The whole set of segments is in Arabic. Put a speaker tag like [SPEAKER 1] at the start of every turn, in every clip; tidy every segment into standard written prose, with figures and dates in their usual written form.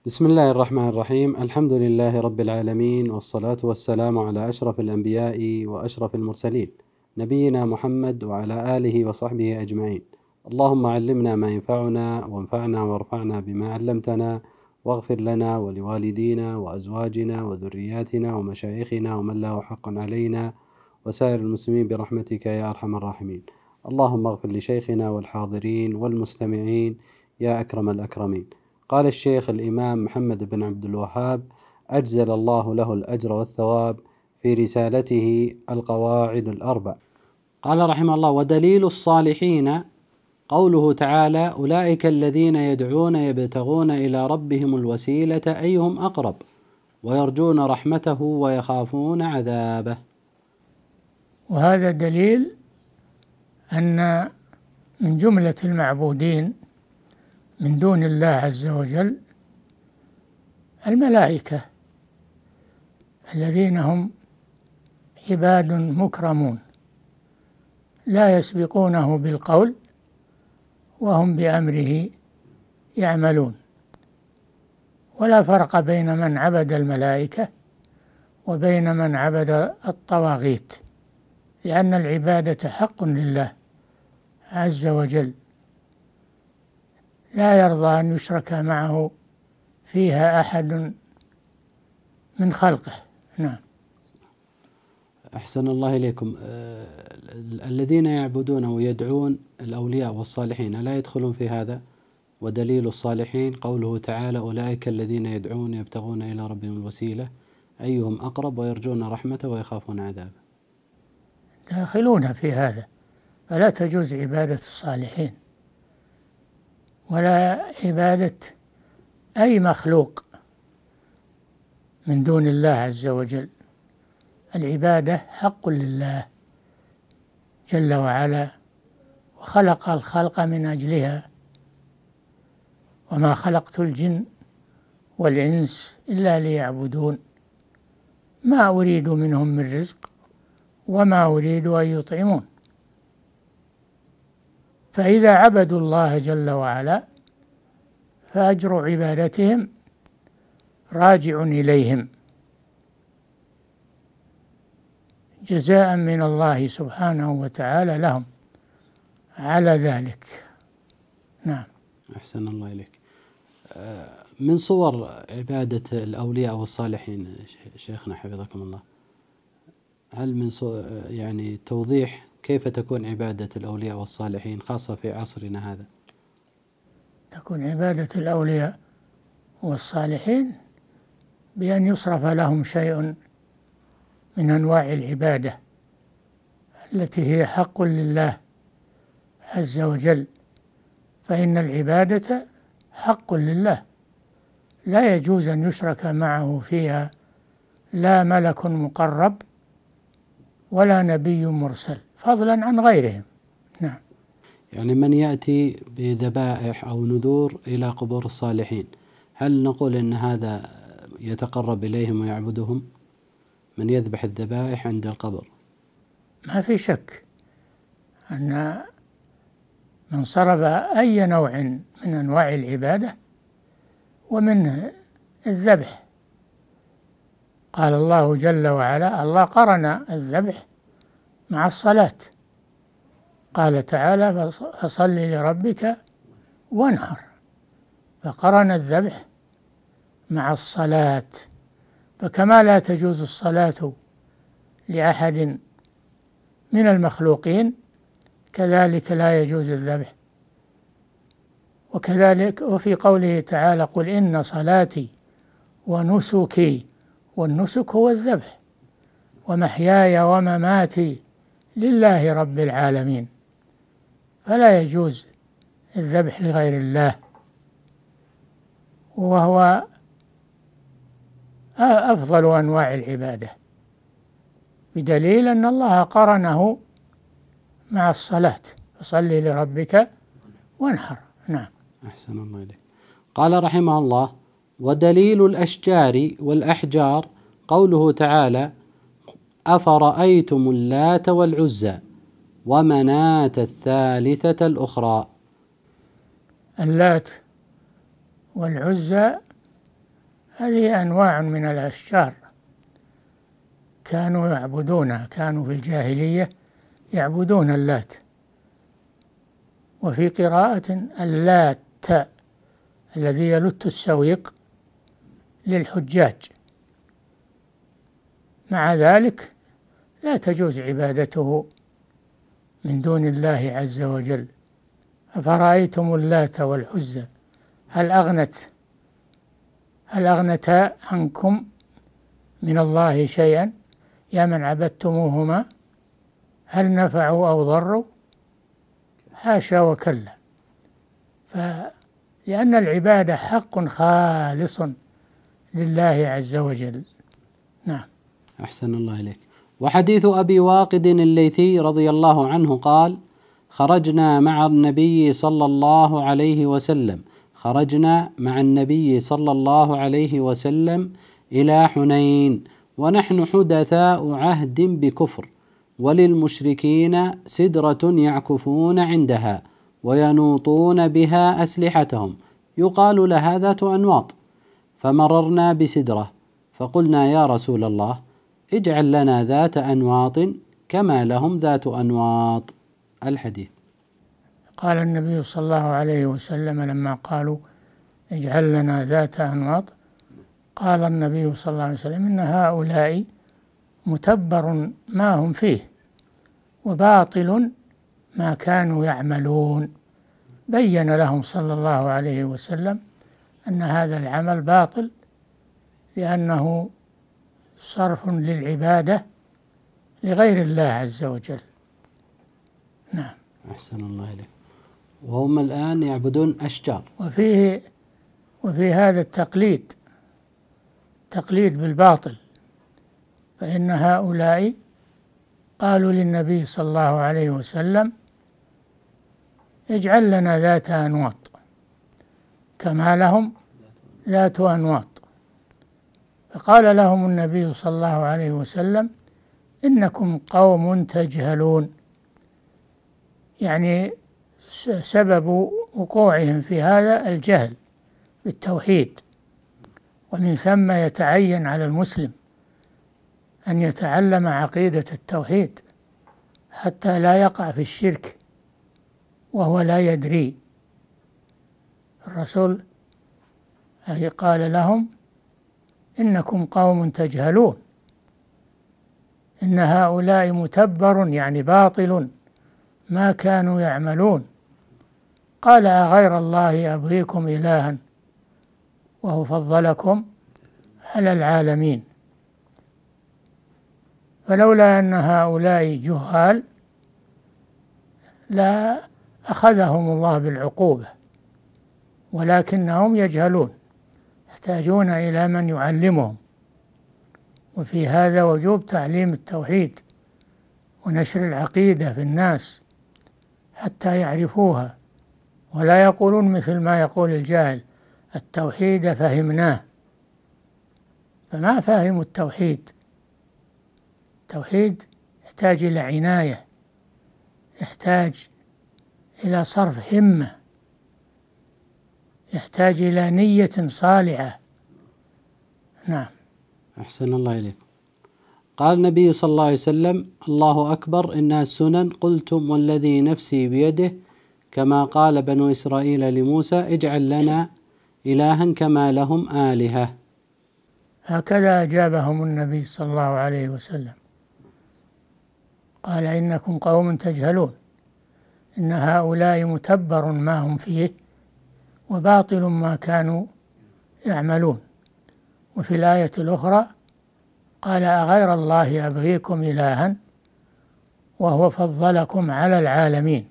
[SPEAKER 1] بسم الله الرحمن الرحيم. الحمد لله رب العالمين، والصلاة والسلام على أشرف الأنبياء وأشرف المرسلين، نبينا محمد وعلى آله وصحبه أجمعين. اللهم علمنا ما ينفعنا وانفعنا وارفعنا بما علمتنا، واغفر لنا ولوالدينا وأزواجنا وذرياتنا ومشايخنا ومن له حق علينا وسائر المسلمين برحمتك يا أرحم الراحمين. اللهم اغفر لشيخنا والحاضرين والمستمعين يا أكرم الأكرمين. قال الشيخ الإمام محمد بن عبد الوهاب أجزل الله له الأجر والثواب في رسالته القواعد الأربع، قال رحمه الله: ودليل الصالحين قوله تعالى: أولئك الذين يدعون يبتغون إلى ربهم الوسيلة أيهم أقرب ويرجون رحمته ويخافون عذابه.
[SPEAKER 2] وهذا دليل أن من جملة المعبودين من دون الله عز وجل الملائكة الذين هم عباد مكرمون لا يسبقونه بالقول وهم بأمره يعملون، ولا فرق بين من عبد الملائكة وبين من عبد الطواغيت، لأن العبادة حق لله عز وجل لا يرضى أن يشرك معه فيها أحد من خلقه. نعم.
[SPEAKER 1] أحسن الله إليكم. الذين يعبدون ويدعون الأولياء والصالحين لا يدخلون في هذا؟ ودليل الصالحين قوله تعالى: أولئك الذين يدعون يبتغون إلى ربهم الوسيلة أيهم أقرب ويرجون رحمته ويخافون عذابه.
[SPEAKER 2] داخلون في هذا، فلا تجوز عبادة الصالحين ولا عبادة أي مخلوق من دون الله عز وجل. العبادة حق لله جل وعلا، وخلق الخلق من أجلها: وما خلقت الجن والإنس إلا ليعبدون ما أريد منهم من رزق وما أريد أن يطعمون. فإذا عبدوا الله جل وعلا فأجر عبادتهم راجع إليهم جزاء من الله سبحانه وتعالى لهم على ذلك. نعم.
[SPEAKER 1] أحسن الله إليك. من صور عبادة الأولياء والصالحين شيخنا حفظكم الله، هل من يعني توضيح كيف تكون عبادة الأولياء والصالحين خاصة في عصرنا هذا؟
[SPEAKER 2] تكون عبادة الأولياء والصالحين بأن يصرف لهم شيء من أنواع العبادة التي هي حق لله عز وجل، فإن العبادة حق لله لا يجوز أن يشرك معه فيها لا ملك مقرب ولا نبي مرسل فضلا عن غيرهم. نعم.
[SPEAKER 1] يعني من يأتي بذبائح أو نذور إلى قبور الصالحين، هل نقول إن هذا يتقرب إليهم ويعبدهم؟ من يذبح الذبائح عند القبر،
[SPEAKER 2] ما في شك أن من صرف أي نوع من أنواع العبادة ومنه الذبح. قال الله جل وعلا: الله قرن الذبح مع الصلاة، قال تعالى: فصل لربك وانحر، فقرن الذبح مع الصلاة. فكما لا تجوز الصلاة لأحد من المخلوقين كذلك لا يجوز الذبح. وكذلك وفي قوله تعالى: قل إن صلاتي ونسكي، والنسك هو الذبح، ومحياي ومماتي لله رب العالمين، فلا يجوز الذبح لغير الله، وهو أفضل أنواع العبادة، بدليل أن الله قرنه مع الصلاة: فصل لربك وانحر. نعم.
[SPEAKER 1] أحسن الله إليك. قال رحمه الله: ودليل الأشجار والأحجار قوله تعالى: أفرأيتم اللات والعزى ومناة الثالثة الأخرى.
[SPEAKER 2] اللات والعزى هذه أنواع من الأشجار كانوا يعبدونها، كانوا في الجاهلية يعبدون اللات. وفي قراءة اللات الذي يلت السويق للحجاج. مع ذلك لا تجوز عبادته من دون الله عز وجل. أفرأيتم اللات والعزى هل أغنتا عنكم من الله شيئا يا من عبدتموهما؟ هل نفعوا أو ضروا؟ حاشا وكلا. لأن العبادة حق خالص لله عز وجل. نعم.
[SPEAKER 1] أحسن الله إليك. وحديث أبي واقد الليثي رضي الله عنه قال: خرجنا مع النبي صلى الله عليه وسلم إلى حنين ونحن حدثاء عهد بكفر، وللمشركين سدرة يعكفون عندها وينوطون بها أسلحتهم يقال لها ذات أنواط، فمررنا بسدرة فقلنا: يا رسول الله، اجعل لنا ذات أنواط كما لهم ذات أنواط. الحديث.
[SPEAKER 2] قال النبي صلى الله عليه وسلم لما قالوا: اجعل لنا ذات أنواط، قال النبي صلى الله عليه وسلم: إن هؤلاء متبر ما هم فيه وباطل ما كانوا يعملون. بين لهم صلى الله عليه وسلم أن هذا العمل باطل، لأنه صرف للعبادة لغير الله عز وجل. نعم.
[SPEAKER 1] أحسن الله إليك. وهم الآن يعبدون أشجار.
[SPEAKER 2] وفي هذا التقليد بالباطل، فإن هؤلاء قالوا للنبي صلى الله عليه وسلم: اجعل لنا ذات أنواط كما لهم ذات أنواط. فقال لهم النبي صلى الله عليه وسلم: إنكم قوم تجهلون. يعني سبب وقوعهم في هذا الجهل بالتوحيد، ومن ثم يتعين على المسلم أن يتعلم عقيدة التوحيد حتى لا يقع في الشرك وهو لا يدري. الرسول قال لهم: إنكم قوم تجهلون، إن هؤلاء متبر يعني باطل ما كانوا يعملون. قال: أغير الله أبغيكم إلها وهو فضلكم على العالمين. فلولا أن هؤلاء جهال لا أخذهم الله بالعقوبة، ولكنهم يجهلون، يحتاجون إلى من يعلمهم. وفي هذا وجوب تعليم التوحيد ونشر العقيدة في الناس حتى يعرفوها، ولا يقولون مثل ما يقول الجاهل: التوحيد فهمناه. فما فهموا التوحيد. التوحيد يحتاج إلى عناية، يحتاج إلى صرف همة، يحتاج إلى نية صالحة. نعم.
[SPEAKER 1] أحسن الله إليكم. قال النبي صلى الله عليه وسلم: الله أكبر، إنها السنن. قلتم: والذي نفسي بيده، كما قال بنو إسرائيل لموسى: اجعل لنا إلها كما لهم آلهة.
[SPEAKER 2] هكذا أجابهم النبي صلى الله عليه وسلم، قال: إنكم قوم تجهلون، إن هؤلاء متبر ما هم فيه وباطل ما كانوا يعملون. وفي الآية الأخرى قال: أغير الله أبغيكم إلها وهو فضلكم على العالمين.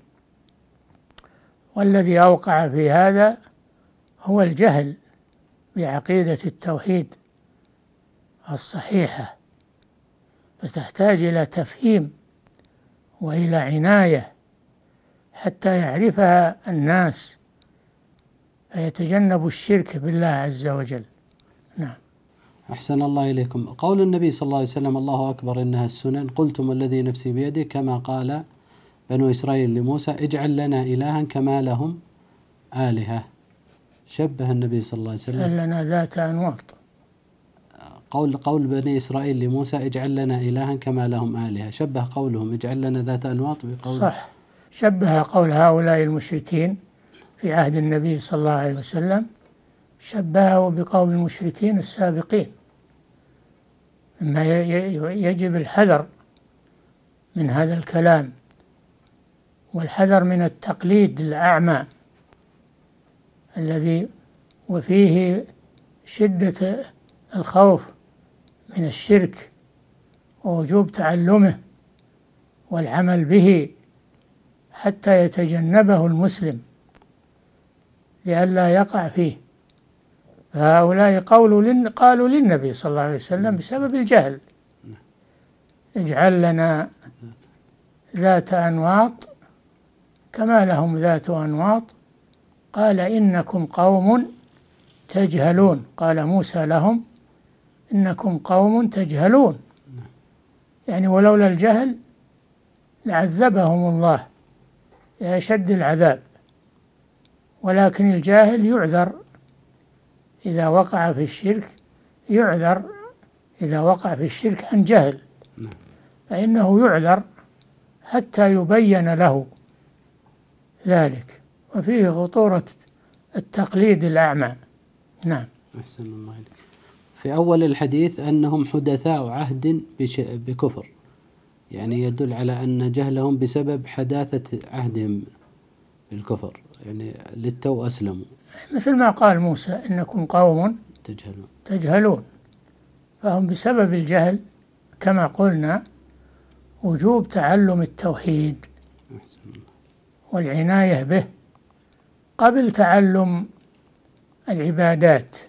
[SPEAKER 2] والذي أوقع في هذا هو الجهل بعقيدة التوحيد الصحيحة، فتحتاج إلى تفهيم وإلى عناية حتى يعرفها الناس فيتجنبوا الشرك بالله عز وجل. نعم.
[SPEAKER 1] أحسن الله إليكم. قول النبي صلى الله عليه وسلم: الله أكبر، إنها السنن. قلتم: والذي نفسي بيده، كما قال بنو إسرائيل لموسى: اجعل لنا إلها كما لهم آلهة. شبه النبي صلى الله عليه وسلم:
[SPEAKER 2] اجعل لنا ذات أنواط.
[SPEAKER 1] قول بني إسرائيل لموسى اجعل لنا إلها كما لهم آلهة، شبه قولهم اجعل لنا ذات أنواط بقول
[SPEAKER 2] صح، شبه قول هؤلاء المشركين في عهد النبي صلى الله عليه وسلم، شبهه بقول المشركين السابقين. مما يجب الحذر من هذا الكلام، والحذر من التقليد الأعمى الذي وفيه شدة الخوف من الشرك ووجوب تعلمه والعمل به حتى يتجنبه المسلم لئلا يقع فيه. فهؤلاء قالوا للنبي صلى الله عليه وسلم بسبب الجهل اجعل لنا ذات أنواط كما لهم ذات أنواط، قال إنكم قوم تجهلون. قال موسى لهم إنكم قوم تجهلون، يعني ولولا الجهل لعذبهم الله بأشد العذاب، ولكن الجاهل يعذر إذا وقع في الشرك، يعذر إذا وقع في الشرك عن جهل، فإنه يعذر حتى يبين له ذلك، وفيه خطورة التقليد الأعمى. نعم.
[SPEAKER 1] أحسن الله عليك. في أول الحديث أنهم حدثاء عهد بكفر، يعني يدل على أن جهلهم بسبب حداثة عهدهم بالكفر، يعني للتو أسلموا،
[SPEAKER 2] مثل ما قال موسى إنكم قوم تجهلون، فهم بسبب الجهل كما قلنا وجوب تعلم التوحيد والعناية به قبل تعلم العبادات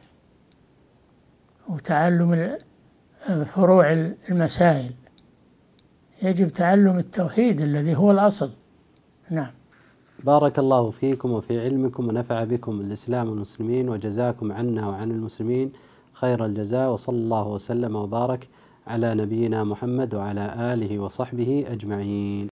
[SPEAKER 2] وتعلم فروع المسائل. يجب تعلم التوحيد الذي هو الأصل. نعم.
[SPEAKER 1] بارك الله فيكم وفي علمكم ونفع بكم الإسلام والمسلمين، وجزاكم عنا وعن المسلمين خير الجزاء، وصلى الله وسلم وبارك على نبينا محمد وعلى آله وصحبه أجمعين.